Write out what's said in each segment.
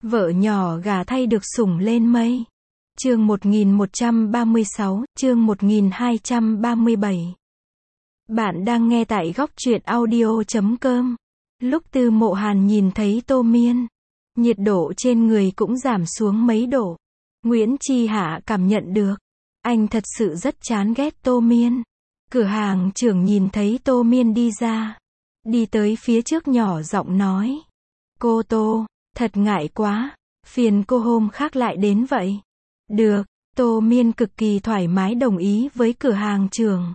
Vợ nhỏ gà thay được sủng lên mây. Chương 1136, chương 1237. Bạn đang nghe tại góc truyện audio.com. Lúc Tư Mộ Hàn nhìn thấy Tô Miên, nhiệt độ trên người cũng giảm xuống mấy độ. Nguyễn Chi Hạ cảm nhận được, anh thật sự rất chán ghét Tô Miên. Cửa hàng trưởng nhìn thấy Tô Miên đi ra, đi tới phía trước nhỏ giọng nói: "Cô Tô, thật ngại quá, phiền cô hôm khác lại đến vậy." "Được." Tô Miên cực kỳ thoải mái đồng ý với cửa hàng trưởng.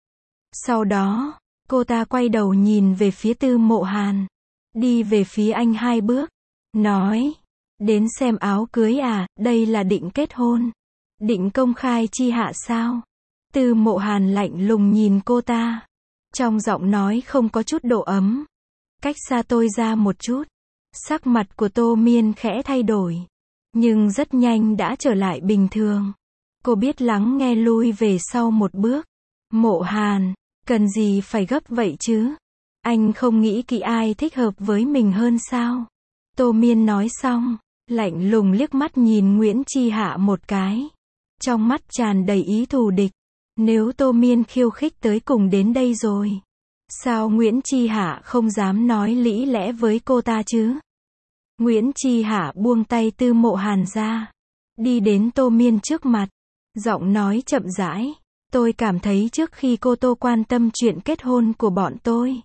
Sau đó, cô ta quay đầu nhìn về phía Tư Mộ Hàn, đi về phía anh 2 bước, nói: "Đến xem áo cưới à, đây là định kết hôn, định công khai chi hạ sao?" Tư Mộ Hàn lạnh lùng nhìn cô ta, trong giọng nói không có chút độ ấm. "Cách xa tôi ra một chút." Sắc mặt của Tô Miên khẽ thay đổi, nhưng rất nhanh đã trở lại bình thường. Cô biết lắng nghe, lui về sau một bước. "Mộ Hàn, cần gì phải gấp vậy chứ? Anh không nghĩ kỹ ai thích hợp với mình hơn sao?" Tô Miên nói xong, lạnh lùng liếc mắt nhìn Nguyễn Chi Hạ một cái, trong mắt tràn đầy ý thù địch. Nếu Tô Miên khiêu khích tới cùng đến đây rồi, sao Nguyễn Chi Hạ không dám nói lý lẽ với cô ta chứ? Nguyễn Chi Hạ buông tay Tư Mộ Hàn ra, đi đến Tô Miên trước mặt, giọng nói chậm rãi: "Tôi cảm thấy trước khi cô Tô quan tâm chuyện kết hôn của bọn tôi,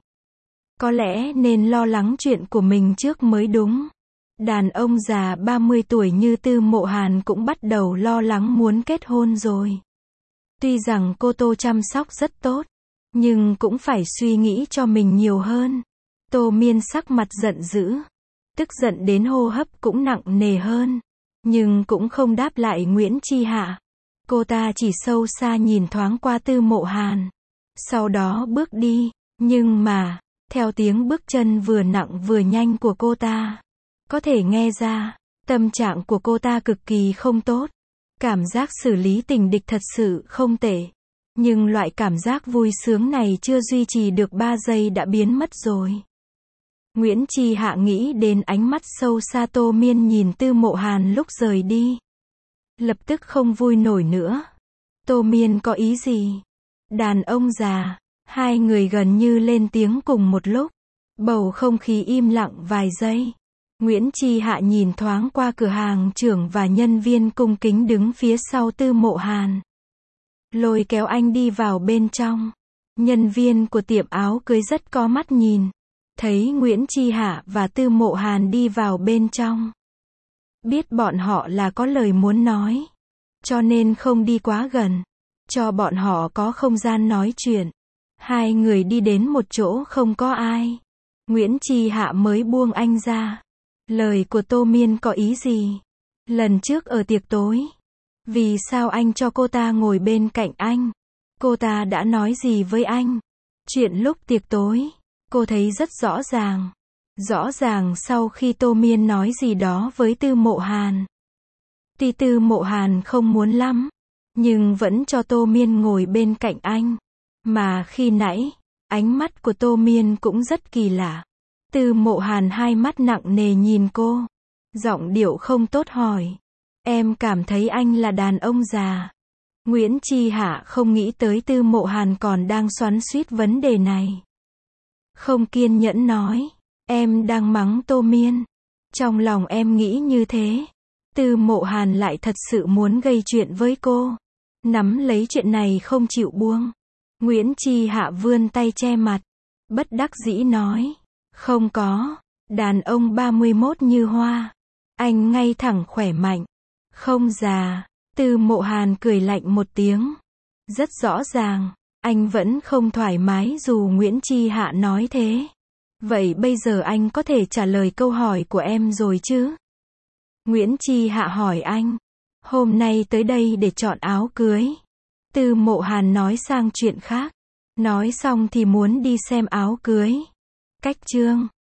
có lẽ nên lo lắng chuyện của mình trước mới đúng." Đàn ông già 30 tuổi như Tư Mộ Hàn cũng bắt đầu lo lắng muốn kết hôn rồi. Tuy rằng cô Tô chăm sóc rất tốt, nhưng cũng phải suy nghĩ cho mình nhiều hơn. Tô Miên sắc mặt giận dữ, tức giận đến hô hấp cũng nặng nề hơn, nhưng cũng không đáp lại Nguyễn Chi Hạ. Cô ta chỉ sâu xa nhìn thoáng qua Tư Mộ Hàn, sau đó bước đi. Nhưng mà, theo tiếng bước chân vừa nặng vừa nhanh của cô ta, có thể nghe ra, tâm trạng của cô ta cực kỳ không tốt. Cảm giác xử lý tình địch thật sự không tệ. Nhưng loại cảm giác vui sướng này chưa duy trì được 3 giây đã biến mất rồi. Nguyễn Chi Hạ nghĩ đến ánh mắt sâu xa Tô Miên nhìn Tư Mộ Hàn lúc rời đi, lập tức không vui nổi nữa. Tô Miên có ý gì? Đàn ông già. Hai người gần như lên tiếng cùng một lúc. Bầu không khí im lặng vài giây. Nguyễn Chi Hạ nhìn thoáng qua cửa hàng trưởng và nhân viên cung kính đứng phía sau Tư Mộ Hàn, lôi kéo anh đi vào bên trong. Nhân viên của tiệm áo cưới rất có mắt nhìn, thấy Nguyễn Chi Hạ và Tư Mộ Hàn đi vào bên trong, biết bọn họ là có lời muốn nói, cho nên không đi quá gần, cho bọn họ có không gian nói chuyện. Hai người đi đến một chỗ không có ai, Nguyễn Chi Hạ mới buông anh ra. "Lời của Tô Miên có ý gì? Lần trước ở tiệc tối, vì sao anh cho cô ta ngồi bên cạnh anh? Cô ta đã nói gì với anh?" Chuyện lúc tiệc tối, cô thấy rất rõ ràng. Rõ ràng sau khi Tô Miên nói gì đó với Tư Mộ Hàn. Tuy Tư Mộ Hàn không muốn lắm, nhưng vẫn cho Tô Miên ngồi bên cạnh anh. Mà khi nãy, ánh mắt của Tô Miên cũng rất kỳ lạ. Tư Mộ Hàn hai mắt nặng nề nhìn cô, giọng điệu không tốt hỏi: "Em cảm thấy anh là đàn ông già." Nguyễn Chi Hạ không nghĩ tới Tư Mộ Hàn còn đang xoắn xuýt vấn đề này, không kiên nhẫn nói: "Em đang mắng Tô Miên. Trong lòng em nghĩ như thế." Tư Mộ Hàn lại thật sự muốn gây chuyện với cô, nắm lấy chuyện này không chịu buông. Nguyễn Chi Hạ vươn tay che mặt, bất đắc dĩ nói: "Không có, đàn ông 31 như hoa. Anh ngay thẳng khỏe mạnh, không già." Tư Mộ Hàn cười lạnh một tiếng. Rất rõ ràng, anh vẫn không thoải mái dù Nguyễn Chi Hạ nói thế. "Vậy bây giờ anh có thể trả lời câu hỏi của em rồi chứ?" Nguyễn Chi Hạ hỏi anh. "Hôm nay tới đây để chọn áo cưới." Tư Mộ Hàn nói sang chuyện khác. Nói xong thì muốn đi xem áo cưới. Cách chương